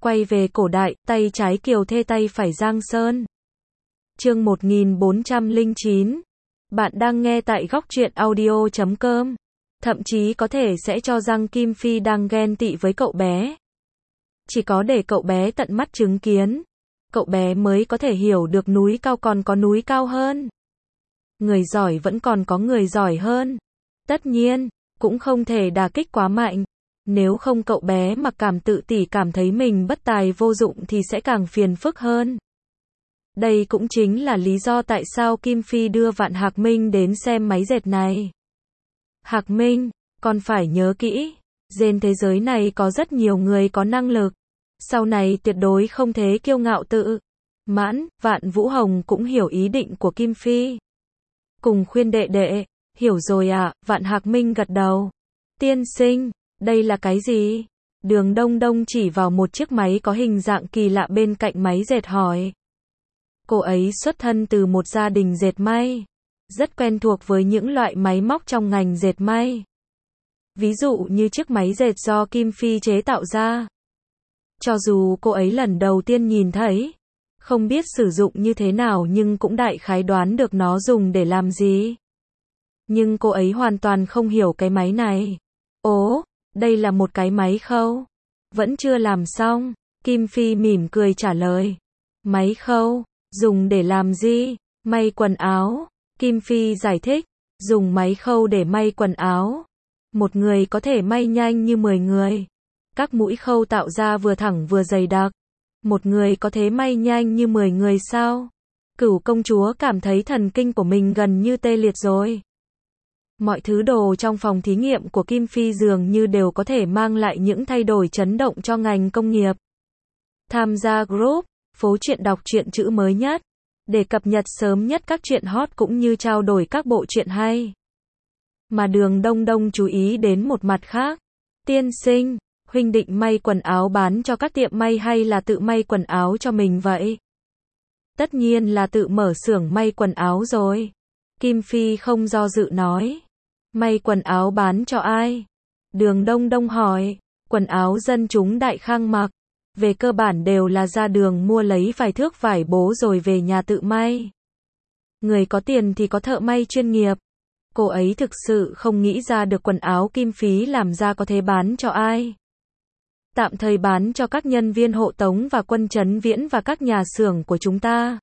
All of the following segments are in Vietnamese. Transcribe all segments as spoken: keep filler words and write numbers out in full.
Quay về cổ đại, tay trái Kiều Thê tay phải Giang Sơn. Chương một nghìn bốn trăm lẻ chín. Bạn đang nghe tại góc truyện audio chấm com. Thậm chí có thể sẽ cho rằng Kim Phi đang ghen tị với cậu bé. Chỉ có để cậu bé tận mắt chứng kiến, cậu bé mới có thể hiểu được núi cao còn có núi cao hơn. Người giỏi vẫn còn có người giỏi hơn. Tất nhiên, cũng không thể đả kích quá mạnh. Nếu không cậu bé mặc cảm tự tỷ cảm thấy mình bất tài vô dụng thì sẽ càng phiền phức hơn. Đây cũng chính là lý do tại sao Kim Phi đưa Vạn Hạc Minh đến xem máy dệt này. Hạc Minh, con phải nhớ kỹ, trên thế giới này có rất nhiều người có năng lực. Sau này tuyệt đối không thể kiêu ngạo tự mãn. Vạn Vũ Hồng cũng hiểu ý định của Kim Phi. Cùng khuyên đệ đệ, hiểu rồi ạ, à, Vạn Hạc Minh gật đầu. Tiên sinh, đây là cái gì? Đường Đông Đông chỉ vào một chiếc máy có hình dạng kỳ lạ bên cạnh máy dệt hỏi. Cô ấy xuất thân từ một gia đình dệt may, rất quen thuộc với những loại máy móc trong ngành dệt may. Ví dụ như chiếc máy dệt do Kim Phi chế tạo ra. Cho dù cô ấy lần đầu tiên nhìn thấy, không biết sử dụng như thế nào nhưng cũng đại khái đoán được nó dùng để làm gì. Nhưng cô ấy hoàn toàn không hiểu cái máy này. Ố, đây là một cái máy khâu. Vẫn chưa làm xong. Kim Phi mỉm cười trả lời. Máy khâu, dùng để làm gì? May quần áo. Kim Phi giải thích, dùng máy khâu để may quần áo. Một người có thể may nhanh như mười người. Các mũi khâu tạo ra vừa thẳng vừa dày đặc. Một người có thể may nhanh như mười người sao? Cửu công chúa cảm thấy thần kinh của mình gần như tê liệt rồi. Mọi thứ đồ trong phòng thí nghiệm của Kim Phi dường như đều có thể mang lại những thay đổi chấn động cho ngành công nghiệp. Tham gia group, phố truyện đọc truyện chữ mới nhất, để cập nhật sớm nhất các truyện hot cũng như trao đổi các bộ truyện hay. Mà Đường Đông Đông chú ý đến một mặt khác. Tiên sinh, huynh định may quần áo bán cho các tiệm may hay là tự may quần áo cho mình vậy? Tất nhiên là tự mở xưởng may quần áo rồi. Kim Phi không do dự nói. May quần áo bán cho ai? Đường Đông Đông hỏi. Quần áo dân chúng đại khang mặc. Về cơ bản đều là ra đường mua lấy vài thước vải bố rồi về nhà tự may. Người có tiền thì có thợ may chuyên nghiệp. Cô ấy thực sự không nghĩ ra được quần áo Kim Phi làm ra có thể bán cho ai. Tạm thời bán cho các nhân viên hộ tống và quân trấn viễn và các nhà xưởng của chúng ta.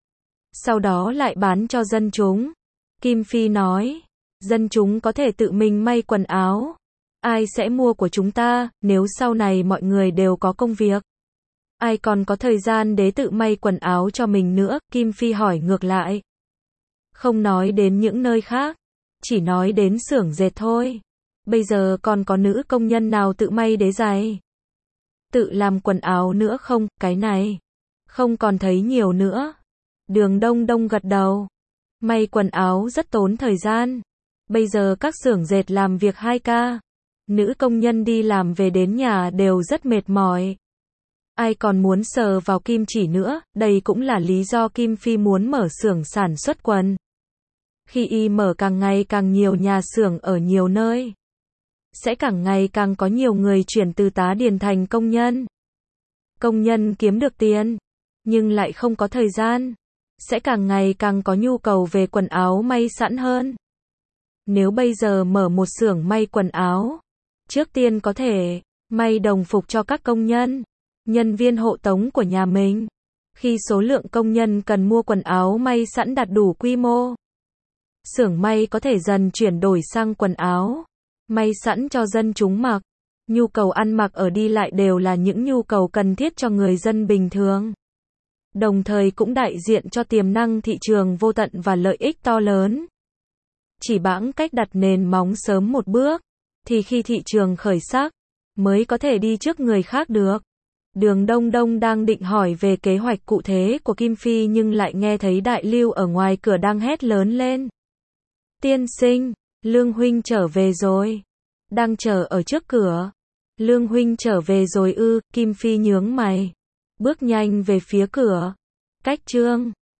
Sau đó lại bán cho dân chúng. Kim Phi nói, dân chúng có thể tự mình may quần áo. Ai sẽ mua của chúng ta, nếu sau này mọi người đều có công việc? Ai còn có thời gian để tự may quần áo cho mình nữa? Kim Phi hỏi ngược lại. Không nói đến những nơi khác, chỉ nói đến xưởng dệt thôi. Bây giờ còn có nữ công nhân nào tự may đế giày, tự làm quần áo nữa không? Cái này không còn thấy nhiều nữa. Đường Đông Đông gật đầu. May quần áo rất tốn thời gian. Bây giờ các xưởng dệt làm việc hai ca. Nữ công nhân đi làm về đến nhà đều rất mệt mỏi. Ai còn muốn sờ vào kim chỉ nữa? Đây cũng là lý do Kim Phi muốn mở xưởng sản xuất quần. Khi y mở càng ngày càng nhiều nhà xưởng ở nhiều nơi, sẽ càng ngày càng có nhiều người chuyển từ tá điền thành công nhân. Công nhân kiếm được tiền, nhưng lại không có thời gian. Sẽ càng ngày càng có nhu cầu về quần áo may sẵn hơn. Nếu bây giờ mở một xưởng may quần áo, trước tiên có thể may đồng phục cho các công nhân, nhân viên hộ tống của nhà mình. Khi số lượng công nhân cần mua quần áo may sẵn đạt đủ quy mô, xưởng may có thể dần chuyển đổi sang quần áo may sẵn cho dân chúng mặc. Nhu cầu ăn mặc ở đi lại đều là những nhu cầu cần thiết cho người dân bình thường. Đồng thời cũng đại diện cho tiềm năng thị trường vô tận và lợi ích to lớn. Chỉ bẵng cách đặt nền móng sớm một bước, thì khi thị trường khởi sắc, mới có thể đi trước người khác được. Đường Đông Đông đang định hỏi về kế hoạch cụ thể của Kim Phi nhưng lại nghe thấy Đại Lưu ở ngoài cửa đang hét lớn lên. Tiên sinh, Lương huynh trở về rồi. Đang chờ ở trước cửa. Lương huynh trở về rồi ư? Kim Phi nhướng mày, bước nhanh về phía cửa. Cách chương